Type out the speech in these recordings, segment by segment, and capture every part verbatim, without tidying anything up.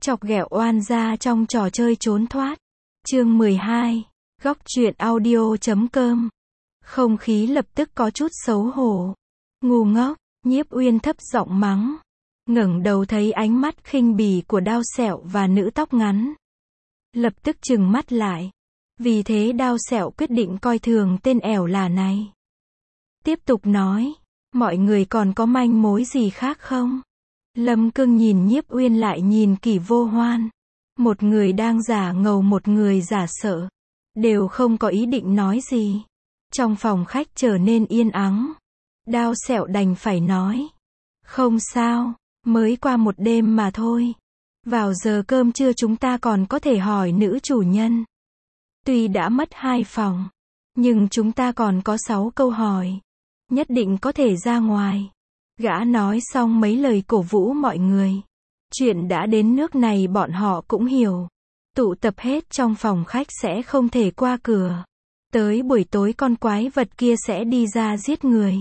Chọc ghẹo oan gia trong trò chơi trốn thoát. Chương mười hai. Góc truyện audio chấm com. Không khí lập tức có chút xấu hổ. Ngu ngốc, Nhiếp Uyên thấp giọng mắng. Ngẩng đầu thấy ánh mắt khinh bỉ của Đao Sẹo và nữ tóc ngắn. Lập tức trừng mắt lại. Vì thế Đao Sẹo quyết định coi thường tên ẻo lả này. Tiếp tục nói, mọi người còn có manh mối gì khác không? Lâm Cương nhìn Nhiếp Uyên lại nhìn Kỷ Vô Hoan. Một người đang giả ngầu, một người giả sợ. Đều không có ý định nói gì. Trong phòng khách trở nên yên ắng. Đao Sẹo đành phải nói. Không sao, mới qua một đêm mà thôi. Vào giờ cơm trưa chúng ta còn có thể hỏi nữ chủ nhân. Tuy đã mất hai phòng, nhưng chúng ta còn có sáu câu hỏi. Nhất định có thể ra ngoài. Gã nói xong mấy lời cổ vũ mọi người. Chuyện đã đến nước này bọn họ cũng hiểu. Tụ tập hết trong phòng khách sẽ không thể qua cửa. Tới buổi tối con quái vật kia sẽ đi ra giết người.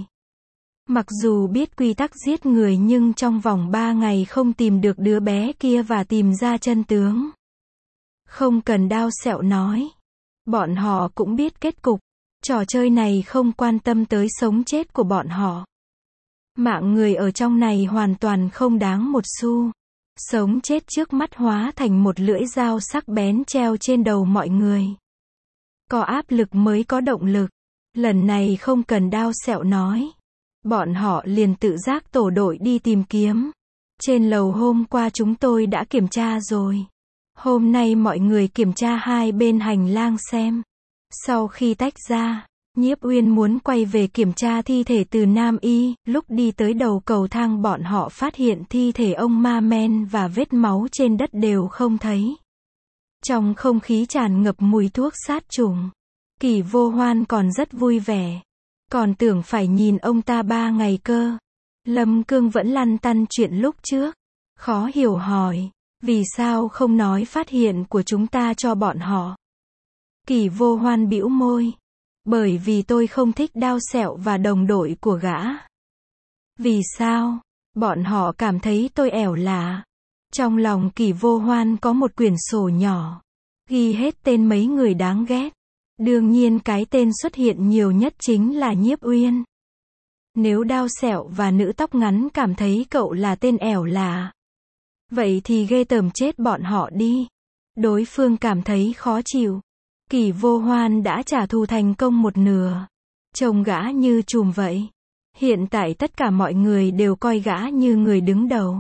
Mặc dù biết quy tắc giết người nhưng trong vòng ba ngày không tìm được đứa bé kia và tìm ra chân tướng. Không cần Đao Sẹo nói. Bọn họ cũng biết kết cục. Trò chơi này không quan tâm tới sống chết của bọn họ. Mạng người ở trong này hoàn toàn không đáng một xu. Sống chết trước mắt hóa thành một lưỡi dao sắc bén treo trên đầu mọi người. Có áp lực mới có động lực. Lần này không cần Đao Sẹo nói. Bọn họ liền tự giác tổ đội đi tìm kiếm. Trên lầu hôm qua chúng tôi đã kiểm tra rồi. Hôm nay mọi người kiểm tra hai bên hành lang xem. Sau khi tách ra, Nhiếp Uyên muốn quay về kiểm tra thi thể từ Nam Y. Lúc đi tới đầu cầu thang bọn họ phát hiện thi thể ông Ma Men và vết máu trên đất đều không thấy. Trong không khí tràn ngập mùi thuốc sát trùng. Kỷ Vô Hoan còn rất vui vẻ. Còn tưởng phải nhìn ông ta ba ngày cơ. Lâm Cương vẫn lăn tăn chuyện lúc trước. Khó hiểu hỏi, vì sao không nói phát hiện của chúng ta cho bọn họ? Kỷ Vô Hoan bĩu môi. Bởi vì tôi không thích Đao Sẹo và đồng đội của gã. Vì sao? Bọn họ cảm thấy tôi ẻo lả. Trong lòng Kỷ Vô Hoan có một quyển sổ nhỏ. Ghi hết tên mấy người đáng ghét. Đương nhiên cái tên xuất hiện nhiều nhất chính là Nhiếp Uyên. Nếu Đao Sẹo và nữ tóc ngắn cảm thấy cậu là tên ẻo lả, vậy thì ghê tởm chết bọn họ đi. Đối phương cảm thấy khó chịu. Kỷ Vô Hoan đã trả thù thành công một nửa. Trông gã như trùm vậy. Hiện tại tất cả mọi người đều coi gã như người đứng đầu.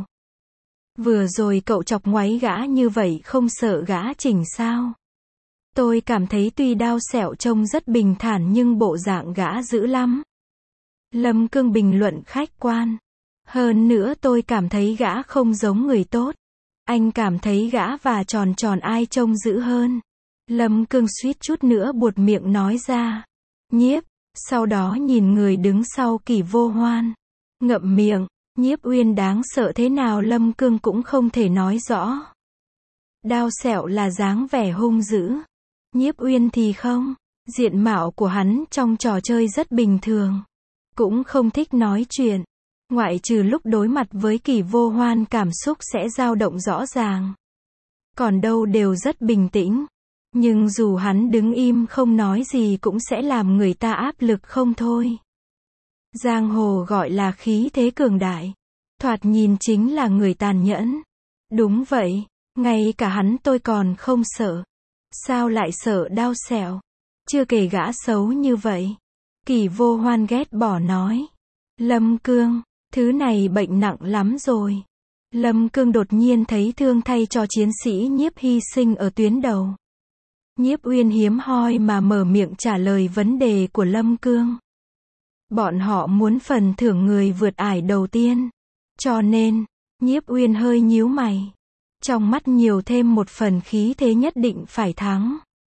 Vừa rồi cậu chọc ngoáy gã như vậy không sợ gã chỉnh sao? Tôi cảm thấy tuy Đao Sẹo trông rất bình thản nhưng bộ dạng gã dữ lắm. Lâm Cương bình luận khách quan. Hơn nữa tôi cảm thấy gã không giống người tốt. Anh cảm thấy gã và tròn tròn ai trông dữ hơn? Lâm Cương suýt chút nữa buột miệng nói ra. Nhiếp, sau đó nhìn người đứng sau Kỷ Vô Hoan. Ngậm miệng, Nhiếp Uyên đáng sợ thế nào Lâm Cương cũng không thể nói rõ. Đao Sẹo là dáng vẻ hung dữ. Nhiếp Uyên thì không. Diện mạo của hắn trong trò chơi rất bình thường. Cũng không thích nói chuyện. Ngoại trừ lúc đối mặt với Kỷ Vô Hoan cảm xúc sẽ dao động rõ ràng. Còn đâu đều rất bình tĩnh. Nhưng dù hắn đứng im không nói gì cũng sẽ làm người ta áp lực không thôi. Giang hồ gọi là khí thế cường đại. Thoạt nhìn chính là người tàn nhẫn. Đúng vậy, ngay cả hắn tôi còn không sợ. Sao lại sợ Đao Sẹo? Chưa kể gã xấu như vậy. Kỷ Vô Hoan ghét bỏ nói. Lâm Cương, thứ này bệnh nặng lắm rồi. Lâm Cương đột nhiên thấy thương thay cho chiến sĩ Nhiếp hy sinh ở tuyến đầu. Nhiếp Uyên hiếm hoi mà mở miệng trả lời vấn đề của Lâm Cương. Bọn họ muốn phần thưởng người vượt ải đầu tiên. Cho nên, Nhiếp Uyên hơi nhíu mày. Trong mắt nhiều thêm một phần khí thế nhất định phải thắng.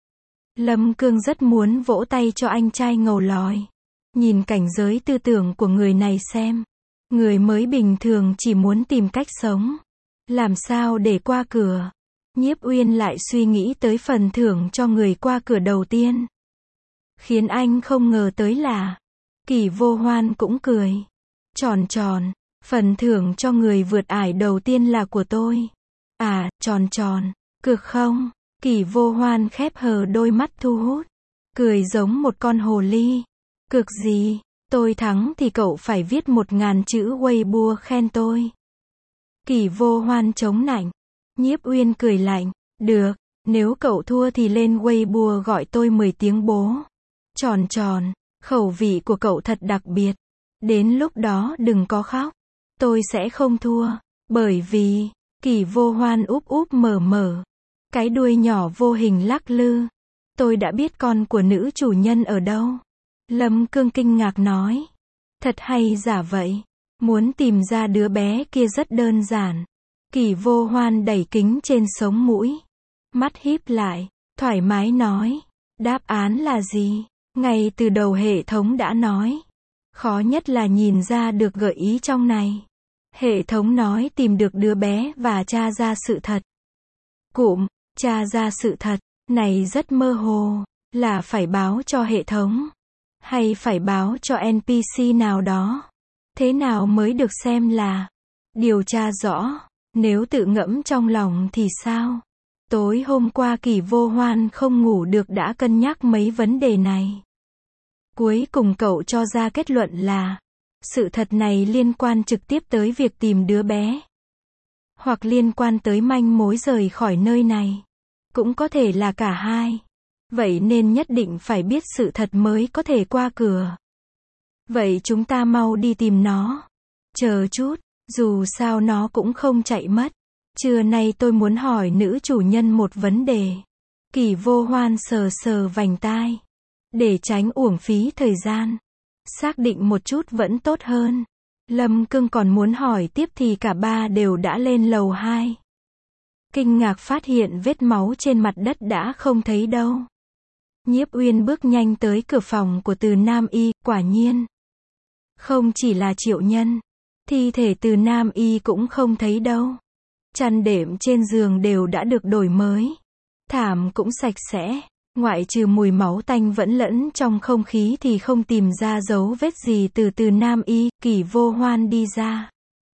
Lâm Cương rất muốn vỗ tay cho anh trai ngầu lòi. Nhìn cảnh giới tư tưởng của người này xem. Người mới bình thường chỉ muốn tìm cách sống. Làm sao để qua cửa. Nhiếp Uyên lại suy nghĩ tới phần thưởng cho người qua cửa đầu tiên. Khiến anh không ngờ tới là Kỷ Vô Hoan cũng cười. Tròn tròn, phần thưởng cho người vượt ải đầu tiên là của tôi. À, tròn tròn, cược không? Kỷ Vô Hoan khép hờ đôi mắt thu hút, cười giống một con hồ ly. Cược gì? Tôi thắng thì cậu phải viết một ngàn chữ Weibo khen tôi. Kỷ Vô Hoan chống nạnh. Nhiếp Uyên cười lạnh. Được, nếu cậu thua thì lên Weibo gọi tôi mười tiếng bố. Tròn tròn, khẩu vị của cậu thật đặc biệt. Đến lúc đó đừng có khóc. Tôi sẽ không thua. Bởi vì, Kỷ Vô Hoan úp úp mở mở. Cái đuôi nhỏ vô hình lắc lư. Tôi đã biết con của nữ chủ nhân ở đâu. Lâm Cương kinh ngạc nói. Thật hay giả vậy. Muốn tìm ra đứa bé kia rất đơn giản. Kỷ Vô Hoan đẩy kính trên sống mũi. Mắt híp lại, thoải mái nói. Đáp án là gì? Ngay từ đầu hệ thống đã nói. Khó nhất là nhìn ra được gợi ý trong này. Hệ thống nói tìm được đứa bé và tra ra sự thật. Cụm, tra ra sự thật, này rất mơ hồ. Là phải báo cho hệ thống. Hay phải báo cho en pê xê nào đó. Thế nào mới được xem là điều tra rõ? Nếu tự ngẫm trong lòng thì sao? Tối hôm qua Kỷ Vô Hoan không ngủ được đã cân nhắc mấy vấn đề này. Cuối cùng cậu cho ra kết luận là sự thật này liên quan trực tiếp tới việc tìm đứa bé. Hoặc liên quan tới manh mối rời khỏi nơi này. Cũng có thể là cả hai. Vậy nên nhất định phải biết sự thật mới có thể qua cửa. Vậy chúng ta mau đi tìm nó. Chờ chút, dù sao nó cũng không chạy mất. Trưa nay tôi muốn hỏi nữ chủ nhân một vấn đề. Kỷ Vô Hoan sờ sờ vành tai. Để tránh uổng phí thời gian. Xác định một chút vẫn tốt hơn. Lâm Cương còn muốn hỏi tiếp thì cả ba đều đã lên lầu hai. Kinh ngạc phát hiện vết máu trên mặt đất đã không thấy đâu. Nhiếp Uyên bước nhanh tới cửa phòng của Từ Nam Y, quả nhiên. Không chỉ là Triệu Nhân. Thi thể Từ Nam Y cũng không thấy đâu. Chăn đệm trên giường đều đã được đổi mới. Thảm cũng sạch sẽ. Ngoại trừ mùi máu tanh vẫn lẫn trong không khí thì không tìm ra dấu vết gì từ Từ Nam Y. Kỷ Vô Hoan đi ra.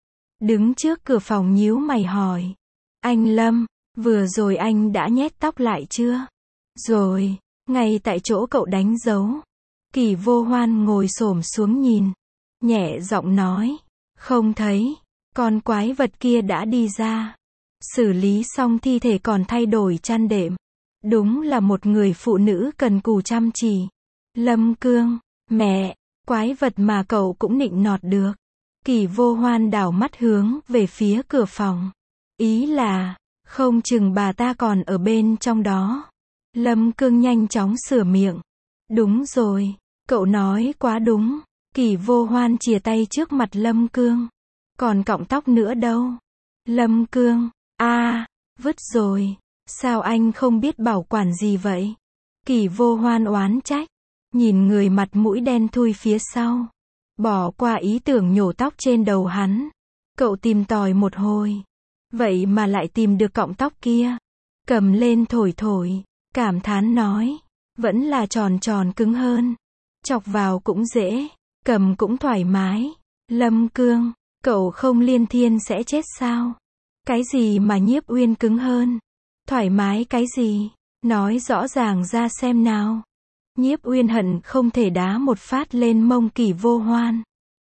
Đứng trước cửa phòng nhíu mày hỏi. Anh Lâm, vừa rồi anh đã nhét tóc lại chưa? Rồi, ngay tại chỗ cậu đánh dấu. Kỷ Vô Hoan ngồi xổm xuống nhìn. Nhẹ giọng nói. Không thấy. Con quái vật kia đã đi ra. Xử lý xong thi thể còn thay đổi chăn đệm. Đúng là một người phụ nữ cần cù chăm chỉ. Lâm Cương, mẹ, quái vật mà cậu cũng nịnh nọt được. Kỷ Vô Hoan đảo mắt hướng về phía cửa phòng. Ý là, không chừng bà ta còn ở bên trong đó. Lâm Cương nhanh chóng sửa miệng. Đúng rồi, cậu nói quá đúng. Kỷ Vô Hoan chìa tay trước mặt Lâm Cương. Còn cọng tóc nữa đâu? Lâm Cương, a, à, vứt rồi. Sao anh không biết bảo quản gì vậy? Kỷ Vô Hoan oán trách. Nhìn người mặt mũi đen thui phía sau. Bỏ qua ý tưởng nhổ tóc trên đầu hắn. Cậu tìm tòi một hồi. Vậy mà lại tìm được cọng tóc kia. Cầm lên thổi thổi. Cảm thán nói. Vẫn là tròn tròn cứng hơn. Chọc vào cũng dễ. Cầm cũng thoải mái. Lâm Cương, cậu không liên thiên sẽ chết sao? Cái gì mà Nhiếp Uyên cứng hơn? Thoải mái cái gì? Nói rõ ràng ra xem nào. Nhiếp Uyên hận không thể đá một phát lên mông Kỷ Vô Hoan.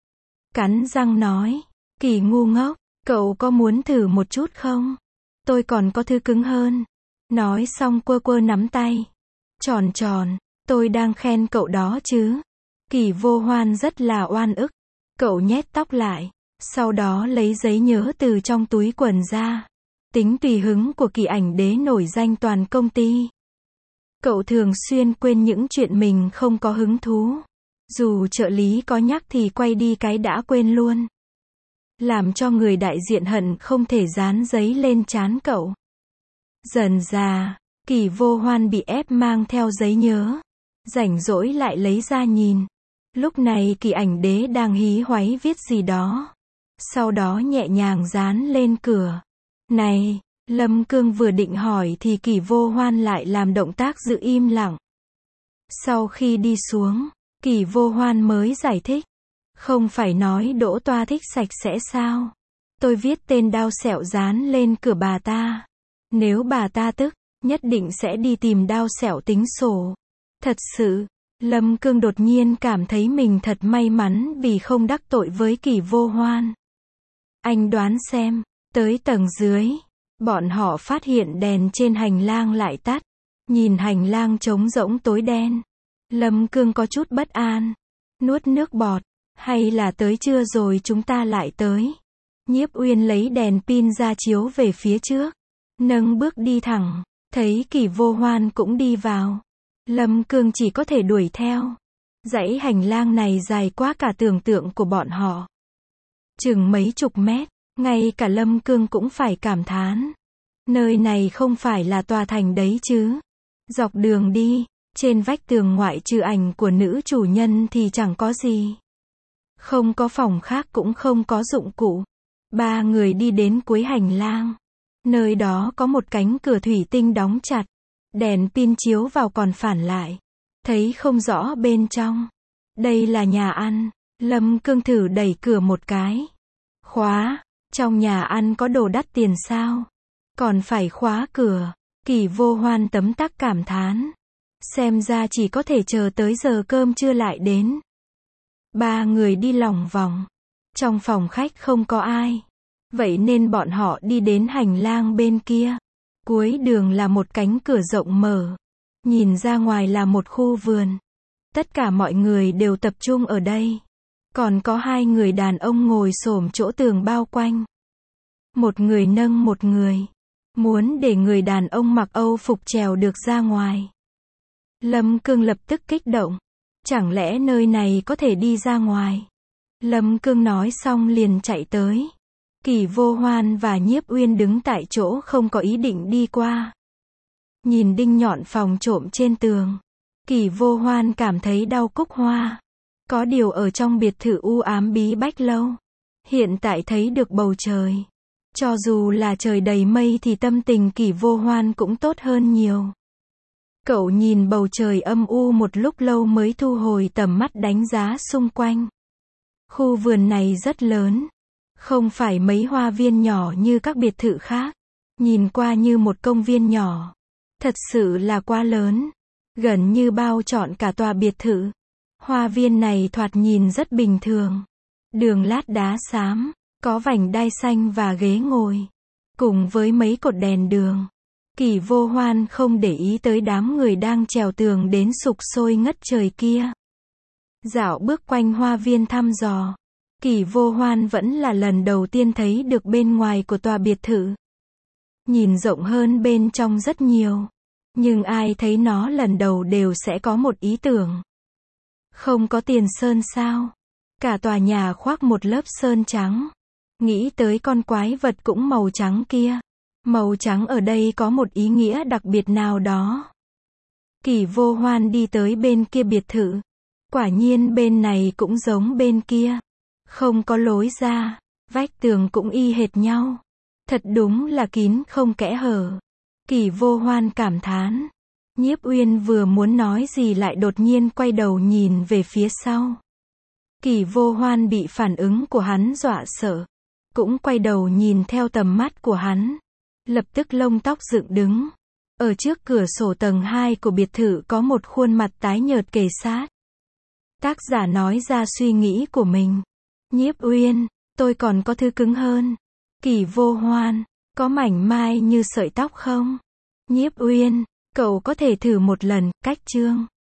Cắn răng nói. Kỷ ngu ngốc, cậu có muốn thử một chút không? Tôi còn có thứ cứng hơn. Nói xong quơ quơ nắm tay. Tròn tròn, tôi đang khen cậu đó chứ. Kỷ Vô Hoan rất là oan ức. Cậu nhét tóc lại. Sau đó lấy giấy nhớ từ trong túi quần ra. Tính tùy hứng của Kỷ Ảnh Đế nổi danh toàn công ty. Cậu thường xuyên quên những chuyện mình không có hứng thú. Dù trợ lý có nhắc thì quay đi cái đã quên luôn. Làm cho người đại diện hận không thể dán giấy lên trán cậu. Dần dà, Kỷ Vô Hoan bị ép mang theo giấy nhớ. Rảnh rỗi lại lấy ra nhìn. Lúc này Kỷ Ảnh Đế đang hí hoáy viết gì đó. Sau đó nhẹ nhàng dán lên cửa. Này, Lâm Cương vừa định hỏi thì Kỷ Vô Hoan lại làm động tác giữ im lặng. Sau khi đi xuống, Kỷ Vô Hoan mới giải thích. Không phải nói Đỗ Toa thích sạch sẽ sao? Tôi viết tên đao sẹo dán lên cửa bà ta. Nếu bà ta tức, nhất định sẽ đi tìm Đao Sẹo tính sổ. Thật sự, Lâm Cương đột nhiên cảm thấy mình thật may mắn vì không đắc tội với Kỷ Vô Hoan. Anh đoán xem, tới tầng dưới, bọn họ phát hiện đèn trên hành lang lại tắt. Nhìn hành lang trống rỗng tối đen, Lâm Cương có chút bất an, nuốt nước bọt, hay là tới trưa rồi chúng ta lại tới. Nhiếp Uyên lấy đèn pin ra chiếu về phía trước, nâng bước đi thẳng, thấy Kỷ Vô Hoan cũng đi vào. Lâm Cương chỉ có thể đuổi theo. Dãy hành lang này dài quá cả tưởng tượng của bọn họ. Chừng mấy chục mét, ngay cả Lâm Cương cũng phải cảm thán. Nơi này không phải là tòa thành đấy chứ. Dọc đường đi, trên vách tường ngoại trừ ảnh của nữ chủ nhân thì chẳng có gì. Không có phòng khác cũng không có dụng cụ. Ba người đi đến cuối hành lang. Nơi đó có một cánh cửa thủy tinh đóng chặt. Đèn pin chiếu vào còn phản lại. Thấy không rõ bên trong. Đây là nhà ăn. Lâm Cương thử đẩy cửa một cái. Khóa. Trong nhà ăn có đồ đắt tiền sao? Còn phải khóa cửa. Kỷ Vô Hoan tấm tắc cảm thán. Xem ra chỉ có thể chờ tới giờ cơm trưa lại đến. Ba người đi lòng vòng. Trong phòng khách không có ai. Vậy nên bọn họ đi đến hành lang bên kia. Cuối đường là một cánh cửa rộng mở. Nhìn ra ngoài là một khu vườn. Tất cả mọi người đều tập trung ở đây. Còn có hai người đàn ông ngồi xổm chỗ tường bao quanh. Một người nâng một người. Muốn để người đàn ông mặc Âu phục trèo được ra ngoài. Lâm Cương lập tức kích động. Chẳng lẽ nơi này có thể đi ra ngoài? Lâm Cương nói xong liền chạy tới. Kỷ Vô Hoan và Nhiếp Uyên đứng tại chỗ không có ý định đi qua. Nhìn đinh nhọn phòng trộm trên tường. Kỷ Vô Hoan cảm thấy đau cúc hoa. Có điều ở trong biệt thự u ám bí bách lâu. Hiện tại thấy được bầu trời. Cho dù là trời đầy mây thì tâm tình Kỷ Vô Hoan cũng tốt hơn nhiều. Cậu nhìn bầu trời âm u một lúc lâu mới thu hồi tầm mắt đánh giá xung quanh. Khu vườn này rất lớn. Không phải mấy hoa viên nhỏ như các biệt thự khác. Nhìn qua như một công viên nhỏ. Thật sự là quá lớn. Gần như bao trọn cả tòa biệt thự. Hoa viên này thoạt nhìn rất bình thường. Đường lát đá xám. Có vành đai xanh và ghế ngồi. Cùng với mấy cột đèn đường. Kỷ Vô Hoan không để ý tới đám người đang trèo tường đến sục sôi ngất trời kia. Dạo bước quanh hoa viên thăm dò. Kỷ Vô Hoan vẫn là lần đầu tiên thấy được bên ngoài của tòa biệt thự. Nhìn rộng hơn bên trong rất nhiều. Nhưng ai thấy nó lần đầu đều sẽ có một ý tưởng. Không có tiền sơn sao? Cả tòa nhà khoác một lớp sơn trắng. Nghĩ tới con quái vật cũng màu trắng kia. Màu trắng ở đây có một ý nghĩa đặc biệt nào đó. Kỷ Vô Hoan đi tới bên kia biệt thự. Quả nhiên bên này cũng giống bên kia. Không có lối ra. Vách tường cũng y hệt nhau. Thật đúng là kín không kẽ hở. Kỷ Vô Hoan cảm thán. Nhiếp Uyên vừa muốn nói gì lại đột nhiên quay đầu nhìn về phía sau. Kỷ Vô Hoan bị phản ứng của hắn dọa sợ. Cũng quay đầu nhìn theo tầm mắt của hắn. Lập tức lông tóc dựng đứng. Ở trước cửa sổ tầng hai của biệt thự có một khuôn mặt tái nhợt kề sát. Tác giả nói ra suy nghĩ của mình. Nhiếp Uyên, tôi còn có thứ cứng hơn. Kỷ Vô Hoan, có mảnh mai như sợi tóc không? Nhiếp Uyên, cậu có thể thử một lần, cách chương.